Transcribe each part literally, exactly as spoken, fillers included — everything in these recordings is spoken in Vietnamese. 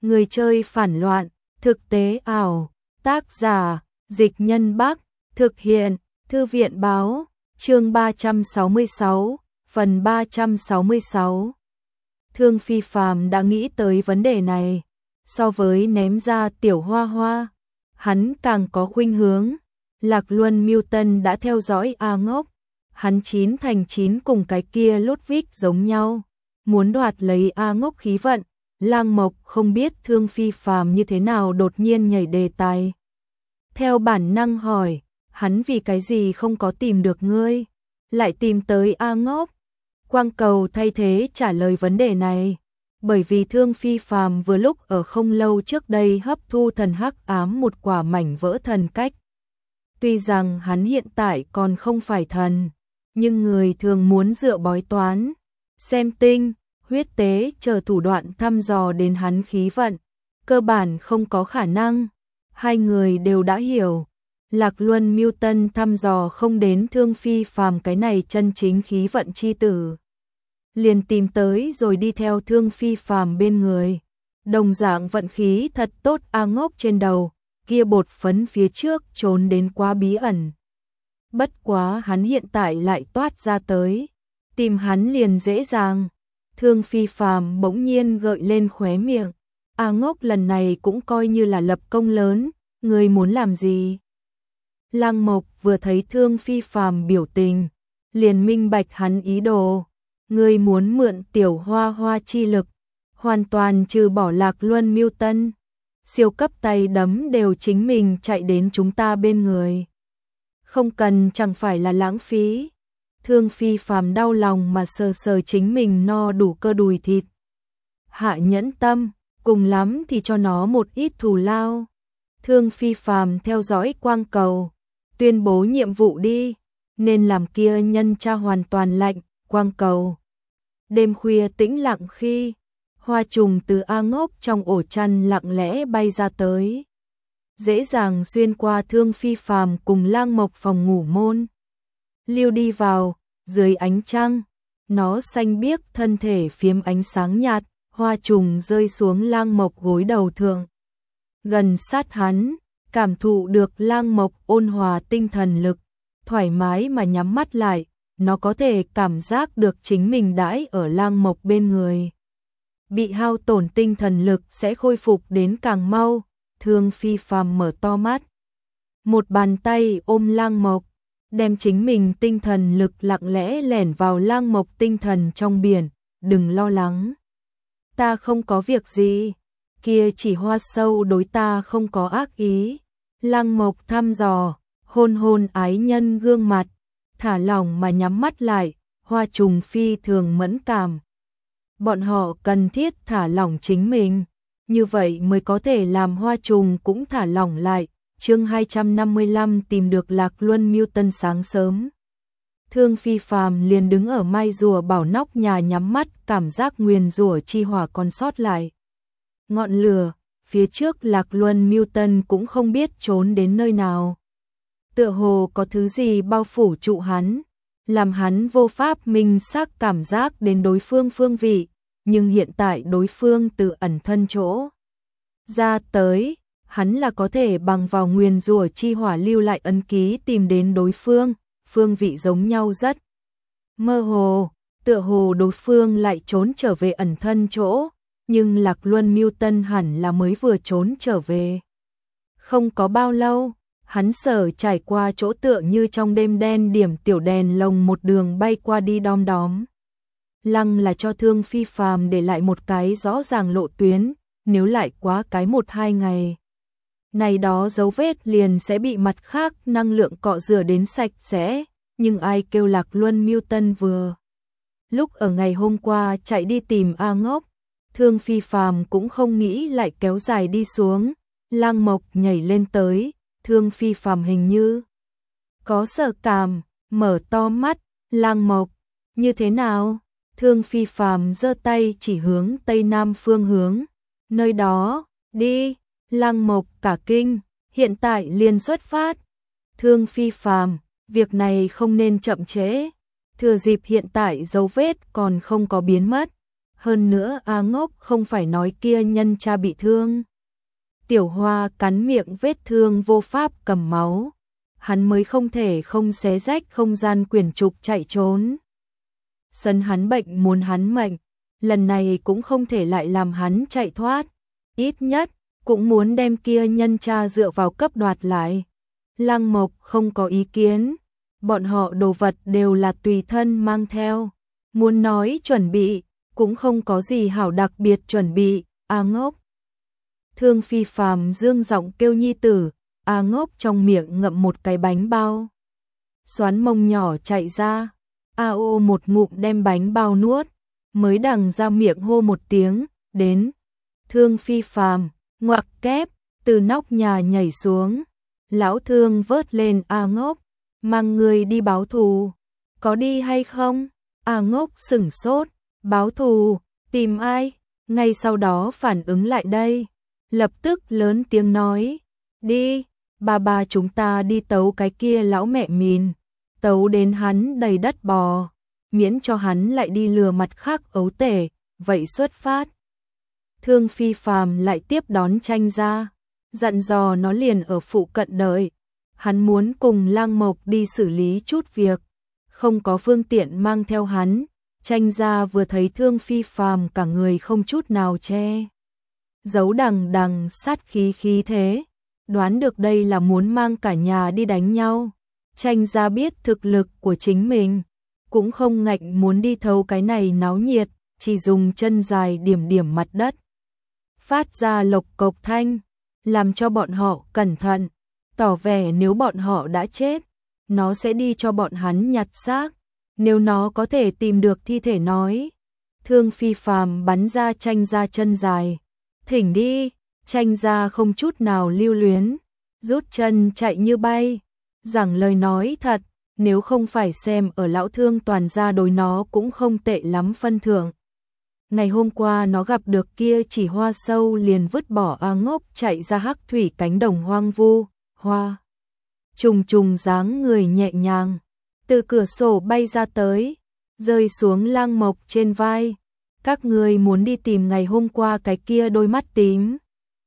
Người chơi phản loạn, thực tế ảo, tác giả, Dịch Nhân Bắc, thực hiện, Thư viện báo, chương ba trăm sáu mươi sáu, phần ba trăm sáu mươi sáu. Thương Phi Phàm đã nghĩ tới vấn đề này, so với ném ra Tiểu Hoa Hoa, hắn càng có khuynh hướng. Lạc Luân Mưu Tân đã theo dõi A Ngốc, hắn chín thành chín cùng cái kia Ludwig giống nhau, muốn đoạt lấy A Ngốc khí vận. Lang Mộc không biết Thương Phi Phàm như thế nào đột nhiên nhảy đề tài. Theo bản năng hỏi, hắn vì cái gì không có tìm được ngươi, lại tìm tới A Ngốc? Quang Cầu thay thế trả lời vấn đề này, bởi vì Thương Phi Phàm vừa lúc ở không lâu trước đây hấp thu thần hắc ám một quả mảnh vỡ thần cách. Tuy rằng hắn hiện tại còn không phải thần, nhưng người thường muốn dựa bói toán, xem tinh, huyết tế chờ thủ đoạn thăm dò đến hắn khí vận, cơ bản không có khả năng. Hai người đều đã hiểu, Lạc Luân Mưu Tân thăm dò không đến Thương Phi Phàm cái này chân chính khí vận chi tử, liền tìm tới rồi đi theo Thương Phi Phàm bên người. Đồng dạng vận khí thật tốt A Ngốc trên đầu, kia bột phấn phía trước trốn đến quá bí ẩn. Bất quá hắn hiện tại lại toát ra tới, tìm hắn liền dễ dàng. Thương Phi Phàm bỗng nhiên gợi lên khóe miệng, A Ngốc lần này cũng coi như là lập công lớn, ngươi muốn làm gì? Lang Mộc vừa thấy Thương Phi Phàm biểu tình, liền minh bạch hắn ý đồ, ngươi muốn mượn Tiểu Hoa Hoa chi lực, hoàn toàn trừ bỏ Lạc Luân Mưu Tân, siêu cấp tay đấm đều chính mình chạy đến chúng ta bên người. Không cần chẳng phải là lãng phí. Thương Phi Phàm đau lòng mà sờ sờ chính mình no đủ cơ đùi thịt. Hạ nhẫn tâm, cùng lắm thì cho nó một ít thù lao. Thương Phi Phàm theo dõi Quang Cầu, tuyên bố nhiệm vụ đi, nên làm kia nhân tra hoàn toàn lạnh. Quang Cầu. Đêm khuya tĩnh lặng khi, hoa trùng từ A Ngốc trong ổ chăn lặng lẽ bay ra tới, dễ dàng xuyên qua Thương Phi Phàm cùng Lang Mộc phòng ngủ môn, lưu đi vào. Dưới ánh trăng, nó xanh biếc thân thể phiếm ánh sáng nhạt, hoa trùng rơi xuống Lang Mộc gối đầu thượng. Gần sát hắn, cảm thụ được Lang Mộc ôn hòa tinh thần lực, thoải mái mà nhắm mắt lại, nó có thể cảm giác được chính mình đãi ở Lang Mộc bên người. Bị hao tổn tinh thần lực sẽ khôi phục đến càng mau. Thương Phi Phàm mở to mắt, một bàn tay ôm Lang Mộc, đem chính mình tinh thần lực lặng lẽ lẻn vào Lang Mộc tinh thần trong biển. Đừng lo lắng, ta không có việc gì, kia chỉ hoa sâu đối ta không có ác ý. Lang Mộc thăm dò, hôn hôn ái nhân gương mặt, thả lỏng mà nhắm mắt lại. Hoa trùng phi thường mẫn cảm, bọn họ cần thiết thả lỏng chính mình, như vậy mới có thể làm hoa trùng cũng thả lỏng lại. Chương hai trăm năm mươi lăm tìm được Lạc Luân Mưu Tân. Sáng sớm, Thương Phi Phàm liền đứng ở mai rùa bảo nóc nhà nhắm mắt, cảm giác nguyền rủa chi hỏa còn sót lại. Ngọn lửa, phía trước Lạc Luân Mưu Tân cũng không biết trốn đến nơi nào. Tựa hồ có thứ gì bao phủ trụ hắn, làm hắn vô pháp minh xác cảm giác đến đối phương phương vị, nhưng hiện tại đối phương từ ẩn thân chỗ ra tới, hắn là có thể bằng vào nguyền rủa chi hỏa lưu lại ấn ký tìm đến đối phương. Phương vị giống nhau rất mơ hồ, tựa hồ đối phương lại trốn trở về ẩn thân chỗ, nhưng Lạc Luân Mưu Tân hẳn là mới vừa trốn trở về. Không có bao lâu, hắn sở trải qua chỗ tựa như trong đêm đen điểm tiểu đèn lồng một đường bay qua đi đom đóm. Lăng là cho Thương Phi Phàm để lại một cái rõ ràng lộ tuyến, nếu lại quá cái một hai ngày, này đó dấu vết liền sẽ bị mặt khác năng lượng cọ rửa đến sạch sẽ. Nhưng ai kêu Lạc Luân Mưu Tân vừa lúc ở ngày hôm qua chạy đi tìm A Ngốc, Thương Phi Phàm cũng không nghĩ lại kéo dài đi xuống. Lang Mộc nhảy lên tới, Thương Phi Phàm hình như có sợ cảm, mở to mắt. Lang Mộc, như thế nào? Thương Phi Phàm giơ tay chỉ hướng tây nam phương hướng, nơi đó, đi. Lang Mộc cả kinh, hiện tại liền xuất phát. Thương Phi Phàm, việc này không nên chậm trễ, thừa dịp hiện tại dấu vết còn không có biến mất, Hơn nữa A Ngốc không phải nói kia nhân cha bị thương. Tiểu Hoa cắn miệng vết thương vô pháp cầm máu. Hắn mới không thể không xé rách không gian quyển trục chạy trốn. Sân hắn bệnh muốn hắn mệnh, lần này cũng không thể lại làm hắn chạy thoát. Ít nhất, cũng muốn đem kia nhân cha dựa vào cấp đoạt lại. Lăng Mộc không có ý kiến, bọn họ đồ vật đều là tùy thân mang theo. Muốn nói chuẩn bị, cũng không có gì hảo đặc biệt chuẩn bị. A Ngốc. Thương Phi Phàm dương giọng kêu nhi tử, A Ngốc trong miệng ngậm một cái bánh bao. Xoắn mông nhỏ chạy ra, A ô một ngụm đem bánh bao nuốt, mới đằng ra miệng hô một tiếng, đến. Thương Phi Phàm, ngoặc kép, từ nóc nhà nhảy xuống. Lão Thương vớt lên A Ngốc, mang người đi báo thù. Có đi hay không? A Ngốc sửng sốt, báo thù, tìm ai? Ngay sau đó phản ứng lại đây, lập tức lớn tiếng nói, đi, bà bà chúng ta đi tấu cái kia lão mẹ mìn, tấu đến hắn đầy đất bò, miễn cho hắn lại đi lừa mặt khác ấu tể, vậy xuất phát. Thương Phi Phàm lại tiếp đón Tranh ra, dặn dò nó liền ở phụ cận đợi, hắn muốn cùng Lang Mộc đi xử lý chút việc, không có phương tiện mang theo hắn. Tranh ra vừa thấy Thương Phi Phàm cả người không chút nào che giấu đằng đằng sát khí khí thế, đoán được đây là muốn mang cả nhà đi đánh nhau. Tranh ra biết thực lực của chính mình, cũng không ngạnh muốn đi thấu cái này náo nhiệt, chỉ dùng chân dài điểm điểm mặt đất, phát ra lộc cộc thanh, làm cho bọn họ cẩn thận, tỏ vẻ nếu bọn họ đã chết, nó sẽ đi cho bọn hắn nhặt xác. Nếu nó có thể tìm được thi thể nói. Thương Phi Phàm bắn ra Tranh ra chân dài, thỉnh đi. Tranh ra không chút nào lưu luyến, rút chân chạy như bay. Giảng lời nói thật, nếu không phải xem ở lão Thương toàn gia đối nó cũng không tệ lắm phân thưởng. Ngày hôm qua nó gặp được kia chỉ hoa sâu liền vứt bỏ A Ngốc chạy ra hắc thủy cánh đồng hoang vu. Hoa trùng trùng dáng người nhẹ nhàng, từ cửa sổ bay ra tới, rơi xuống Lang Mộc trên vai. Các người muốn đi tìm ngày hôm qua cái kia đôi mắt tím.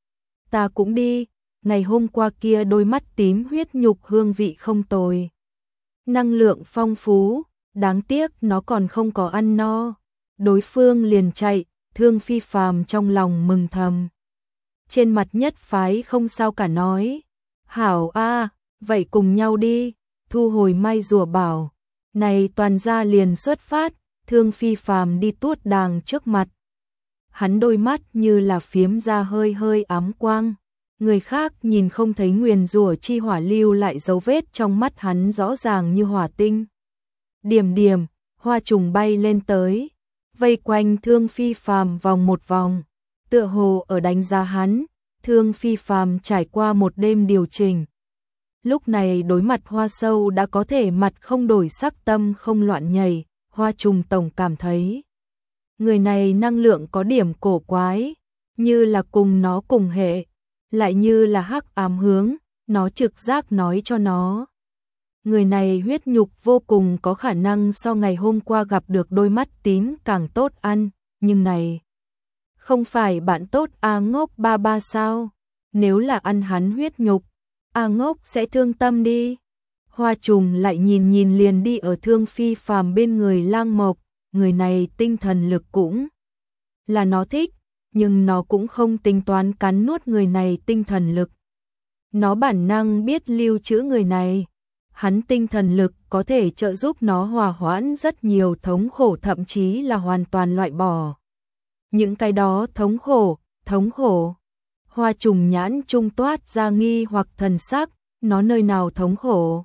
Ta cũng đi, ngày hôm qua kia đôi mắt tím huyết nhục hương vị không tồi. Năng lượng phong phú, đáng tiếc nó còn không có ăn no. Đối phương liền chạy, Thương Phi Phàm trong lòng mừng thầm. Trên mặt nhất phái không sao cả nói. Hảo a, vậy cùng nhau đi. Thu hồi mai rùa bảo, này toàn gia liền xuất phát. Thương Phi Phàm đi tuốt đàng trước mặt. Hắn đôi mắt như là phiếm ra hơi hơi ám quang. Người khác nhìn không thấy nguyền rủa chi hỏa lưu lại dấu vết trong mắt hắn rõ ràng như hỏa tinh. Điểm điểm, hoa trùng bay lên tới, vây quanh Thương Phi Phàm vòng một vòng, tựa hồ ở đánh giá hắn. Thương Phi Phàm trải qua một đêm điều chỉnh. Lúc này đối mặt hoa sâu đã có thể mặt không đổi sắc tâm không loạn nhảy, hoa trùng tổng cảm thấy. Người này năng lượng có điểm cổ quái, như là cùng nó cùng hệ, lại như là hắc ám hướng, nó trực giác nói cho nó. Người này huyết nhục vô cùng có khả năng so ngày hôm qua gặp được đôi mắt tím càng tốt ăn, nhưng này không phải bạn tốt A Ngốc ba ba sao? Nếu là ăn hắn huyết nhục, A Ngốc sẽ thương tâm đi. Hoa trùng lại nhìn nhìn liền đi ở Thương Phi Phàm bên người Lang Mộc, người này tinh thần lực cũng là nó thích, nhưng nó cũng không tính toán cắn nuốt người này tinh thần lực. Nó bản năng biết lưu trữ người này, hắn tinh thần lực có thể trợ giúp nó hòa hoãn rất nhiều thống khổ, thậm chí là hoàn toàn loại bỏ những cái đó thống khổ, thống khổ. Hoa trùng nhãn trung toát ra nghi hoặc thần sắc, nó nơi nào thống khổ?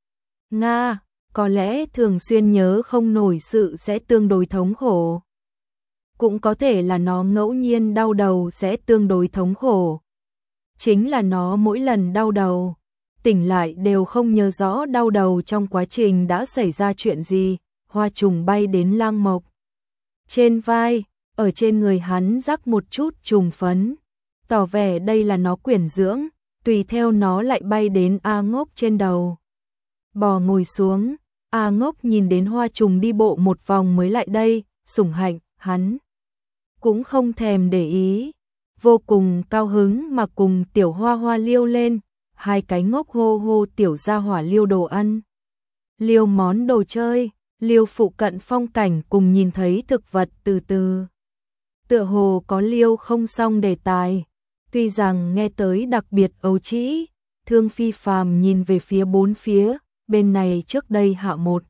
Nga, có lẽ thường xuyên nhớ không nổi sự sẽ tương đối thống khổ. Cũng có thể là nó ngẫu nhiên đau đầu sẽ tương đối thống khổ. Chính là nó mỗi lần đau đầu, tỉnh lại đều không nhớ rõ đau đầu trong quá trình đã xảy ra chuyện gì. Hoa trùng bay đến Lang Mộc trên vai, ở trên người hắn rắc một chút trùng phấn, tỏ vẻ đây là nó quyển dưỡng, tùy theo nó lại bay đến A Ngốc trên đầu. Bò ngồi xuống, A Ngốc nhìn đến hoa trùng đi bộ một vòng mới lại đây, sủng hạnh, hắn cũng không thèm để ý, vô cùng cao hứng mà cùng Tiểu Hoa Hoa liêu lên, hai cái ngốc hô hô tiểu gia hỏa liêu đồ ăn, liêu món đồ chơi, liêu phụ cận phong cảnh cùng nhìn thấy thực vật từ từ. Tựa hồ có liêu không xong đề tài, tuy rằng nghe tới đặc biệt ấu trĩ, Thương Phi Phàm nhìn về phía bốn phía, bên này trước đây hạ một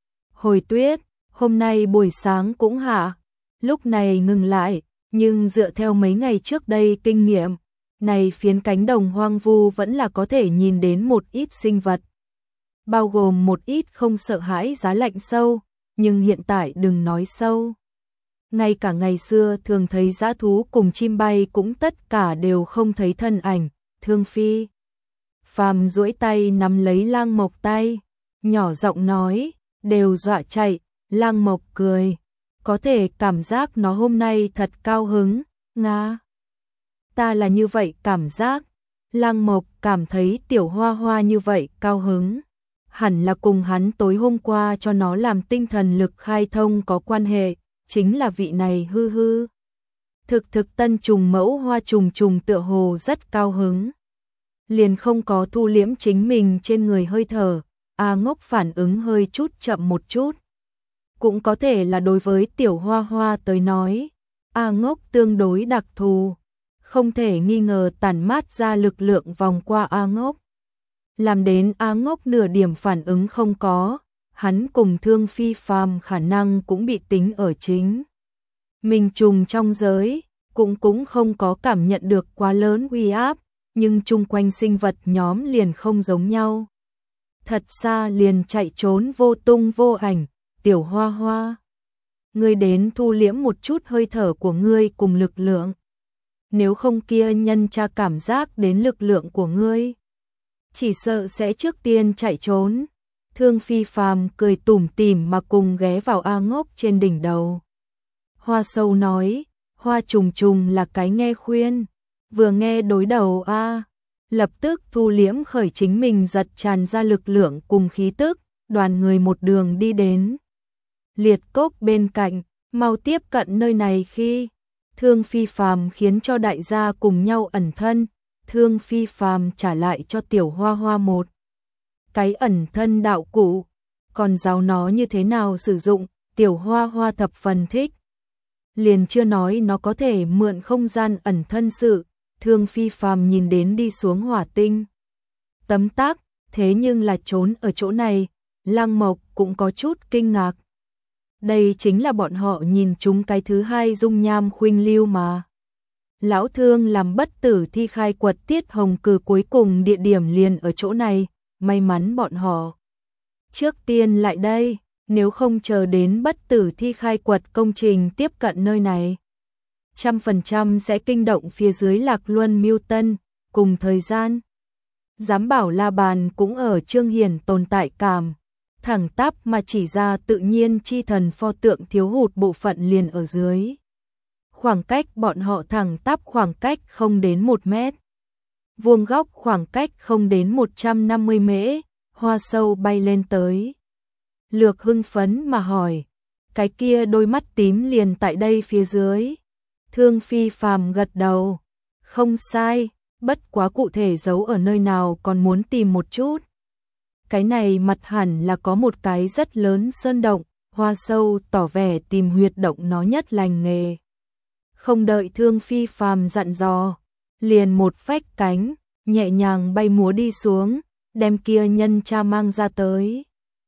hồi tuyết, hôm nay buổi sáng cũng hạ, lúc này ngừng lại, nhưng dựa theo mấy ngày trước đây kinh nghiệm, này phiến cánh đồng hoang vu vẫn là có thể nhìn đến một ít sinh vật, bao gồm một ít không sợ hãi giá lạnh sâu, nhưng hiện tại đừng nói sâu. Ngay cả ngày xưa thường thấy dã thú cùng chim bay cũng tất cả đều không thấy thân ảnh. Thương Phi Phàm duỗi tay nắm lấy Lang Mộc tay, nhỏ giọng nói, đều dọa chạy. Lang Mộc cười, có thể cảm giác nó hôm nay thật cao hứng. Nga, ta là như vậy cảm giác. Lang Mộc cảm thấy Tiểu Hoa Hoa như vậy cao hứng, hẳn là cùng hắn tối hôm qua cho nó làm tinh thần lực khai thông có quan hệ, chính là vị này hư hư. Thực thực tân trùng mẫu hoa trùng trùng tựa hồ rất cao hứng. Liền không có thu liễm chính mình trên người hơi thở, A Ngốc phản ứng hơi chút chậm một chút. Cũng có thể là đối với Tiểu Hoa Hoa tới nói, A Ngốc tương đối đặc thù, không thể nghi ngờ tản mát ra lực lượng vòng qua A Ngốc. Làm đến A Ngốc nửa điểm phản ứng không có, hắn cùng Thương Phi Phàm khả năng cũng bị tính ở chính. Mình trùng trong giới, cũng cũng không có cảm nhận được quá lớn uy áp, nhưng chung quanh sinh vật nhóm liền không giống nhau. Thật xa liền chạy trốn vô tung vô ảnh. Tiểu Hoa Hoa, ngươi đến thu liễm một chút hơi thở của ngươi cùng lực lượng. Nếu không kia nhân cha cảm giác đến lực lượng của ngươi, chỉ sợ sẽ trước tiên chạy trốn. Thương Phi Phàm cười tủm tỉm mà cùng ghé vào A Ngốc trên đỉnh đầu. Hoa Sâu nói, Hoa Trùng Trùng là cái nghe khuyên, vừa nghe đối đầu A, lập tức thu liễm khởi chính mình giật tràn ra lực lượng cùng khí tức, đoàn người một đường đi đến liệt cốc bên cạnh, mau tiếp cận nơi này khi Thương Phi Phàm khiến cho đại gia cùng nhau ẩn thân, Thương Phi Phàm trả lại cho Tiểu Hoa Hoa một cái ẩn thân đạo cụ, còn giáo nó như thế nào sử dụng, Tiểu Hoa Hoa thập phần thích. Liền chưa nói nó có thể mượn không gian ẩn thân sự, Thương Phi Phàm nhìn đến đi xuống hỏa tinh tấm tắc, thế nhưng là trốn ở chỗ này, Lang Mộc cũng có chút kinh ngạc. Đây chính là bọn họ nhìn chúng cái thứ hai dung nham khuynh lưu mà. Lão Thương làm bất tử thi khai quật tiết hồng cử cuối cùng địa điểm liền ở chỗ này, may mắn bọn họ trước tiên lại đây, nếu không chờ đến bất tử thi khai quật công trình tiếp cận nơi này, trăm phần trăm sẽ kinh động phía dưới Lạc Luân Miêu Tân. Cùng thời gian, giám bảo La Bàn cũng ở Trương Hiển tồn tại cảm, thẳng tắp mà chỉ ra tự nhiên chi thần pho tượng thiếu hụt bộ phận liền ở dưới. Khoảng cách bọn họ thẳng tắp khoảng cách không đến một mét. Vuông góc khoảng cách không đến một trăm năm mươi mễ, Hoa Sâu bay lên tới. Lược hưng phấn mà hỏi, cái kia đôi mắt tím liền tại đây phía dưới. Thương Phi Phàm gật đầu, không sai, bất quá cụ thể giấu ở nơi nào còn muốn tìm một chút. Cái này mặt hẳn là có một cái rất lớn sơn động, Hoa Sâu tỏ vẻ tìm huyệt động nó nhất lành nghề. Không đợi Thương Phi Phàm dặn dò, liền một phách cánh, nhẹ nhàng bay múa đi xuống, đem kia nhân cha mang ra tới.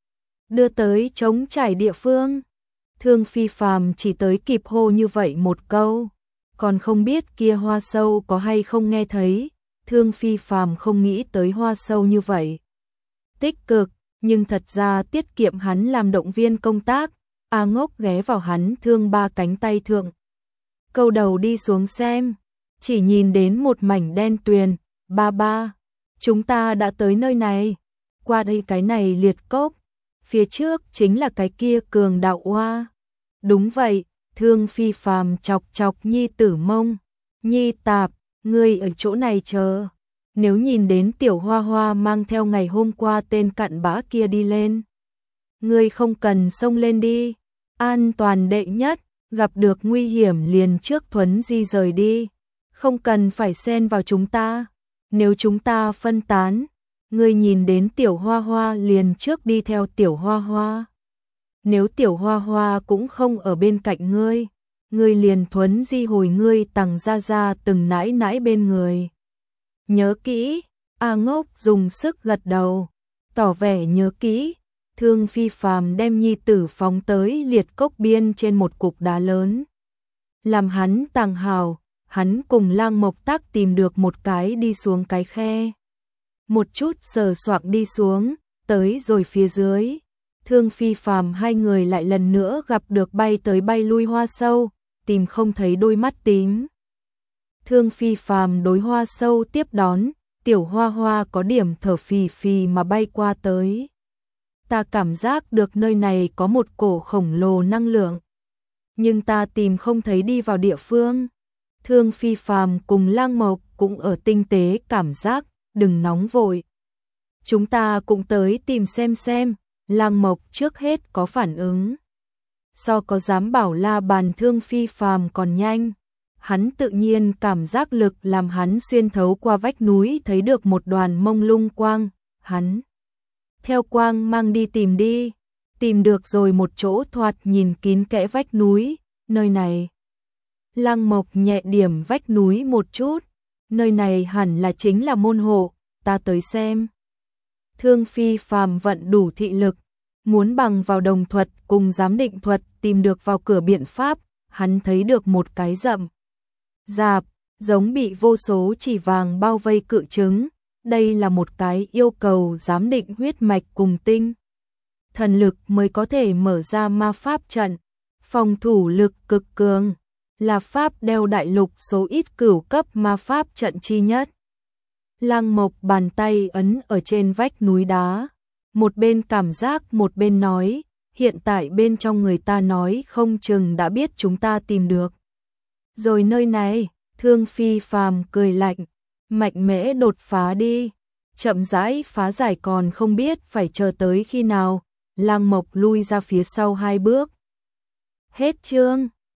Đưa tới trống trải địa phương. Thương Phi Phàm chỉ tới kịp hô như vậy một câu, còn không biết kia Hoa Sâu có hay không nghe thấy. Thương Phi Phàm không nghĩ tới Hoa Sâu như vậy tích cực, nhưng thật ra tiết kiệm hắn làm động viên công tác. A Ngốc ghé vào hắn thương ba cánh tay thượng, câu đầu đi xuống xem, chỉ nhìn đến một mảnh đen tuyền. Ba ba, chúng ta đã tới nơi này, qua đây cái này liệt cốc, phía trước chính là cái kia cường đạo oa. Đúng vậy, Thương Phi Phàm chọc chọc nhi tử mông, nhi tạp, ngươi ở chỗ này chờ. Nếu nhìn đến Tiểu Hoa Hoa mang theo ngày hôm qua tên cặn bã kia đi lên, ngươi không cần xông lên đi, an toàn đệ nhất. Gặp được nguy hiểm liền trước thuấn di rời đi, không cần phải xen vào chúng ta. Nếu chúng ta phân tán, ngươi nhìn đến Tiểu Hoa Hoa liền trước đi theo Tiểu Hoa Hoa. Nếu Tiểu Hoa Hoa cũng không ở bên cạnh ngươi, ngươi liền thuấn di hồi ngươi Tằng gia gia từng nãi nãi bên người. Nhớ kỹ, A Ngốc dùng sức gật đầu, tỏ vẻ nhớ kỹ. Thương Phi Phàm đem nhi tử phóng tới liệt cốc biên trên một cục đá lớn. Làm hắn tàng hào, hắn cùng Lang Mộc Tác tìm được một cái đi xuống cái khe. Một chút sờ soạng đi xuống, tới rồi phía dưới. Thương Phi Phàm hai người lại lần nữa gặp được bay tới bay lui hoa sâu, tìm không thấy đôi mắt tím. Thương Phi Phàm đối hoa sâu tiếp đón, Tiểu Hoa Hoa có điểm thở phì phì mà bay qua tới. Ta cảm giác được nơi này có một cổ khổng lồ năng lượng, nhưng ta tìm không thấy đi vào địa phương. Thương Phi Phàm cùng Lang Mộc cũng ở tinh tế cảm giác, đừng nóng vội. Chúng ta cũng tới tìm xem xem. Lang Mộc trước hết có phản ứng. So có dám bảo la bàn Thương Phi Phàm còn nhanh. Hắn tự nhiên cảm giác lực làm hắn xuyên thấu qua vách núi thấy được một đoàn mông lung quang. Hắn theo quang mang đi tìm đi. Tìm được rồi một chỗ thoạt nhìn kín kẽ vách núi. Nơi này. Lang Mộc nhẹ điểm vách núi một chút. Nơi này hẳn là chính là môn hộ. Ta tới xem. Thương Phi Phàm vận đủ thị lực, muốn bằng vào đồng thuật cùng giám định thuật tìm được vào cửa biện pháp. Hắn thấy được một cái rậm rạp, giống bị vô số chỉ vàng bao vây cự trứng. Đây là một cái yêu cầu giám định huyết mạch cùng tinh thần lực mới có thể mở ra ma pháp trận. Phòng thủ lực cực cường, là pháp đeo đại lục số ít cửu cấp ma pháp trận chi nhất. Lang Mộc bàn tay ấn ở trên vách núi đá, một bên cảm giác một bên nói, hiện tại bên trong người ta nói không chừng đã biết chúng ta tìm được. Rồi nơi này, Thương Phi Phàm cười lạnh, mạnh mẽ đột phá đi, chậm rãi phá giải còn không biết phải chờ tới khi nào. Lang Mộc lui ra phía sau hai bước. Hết chương.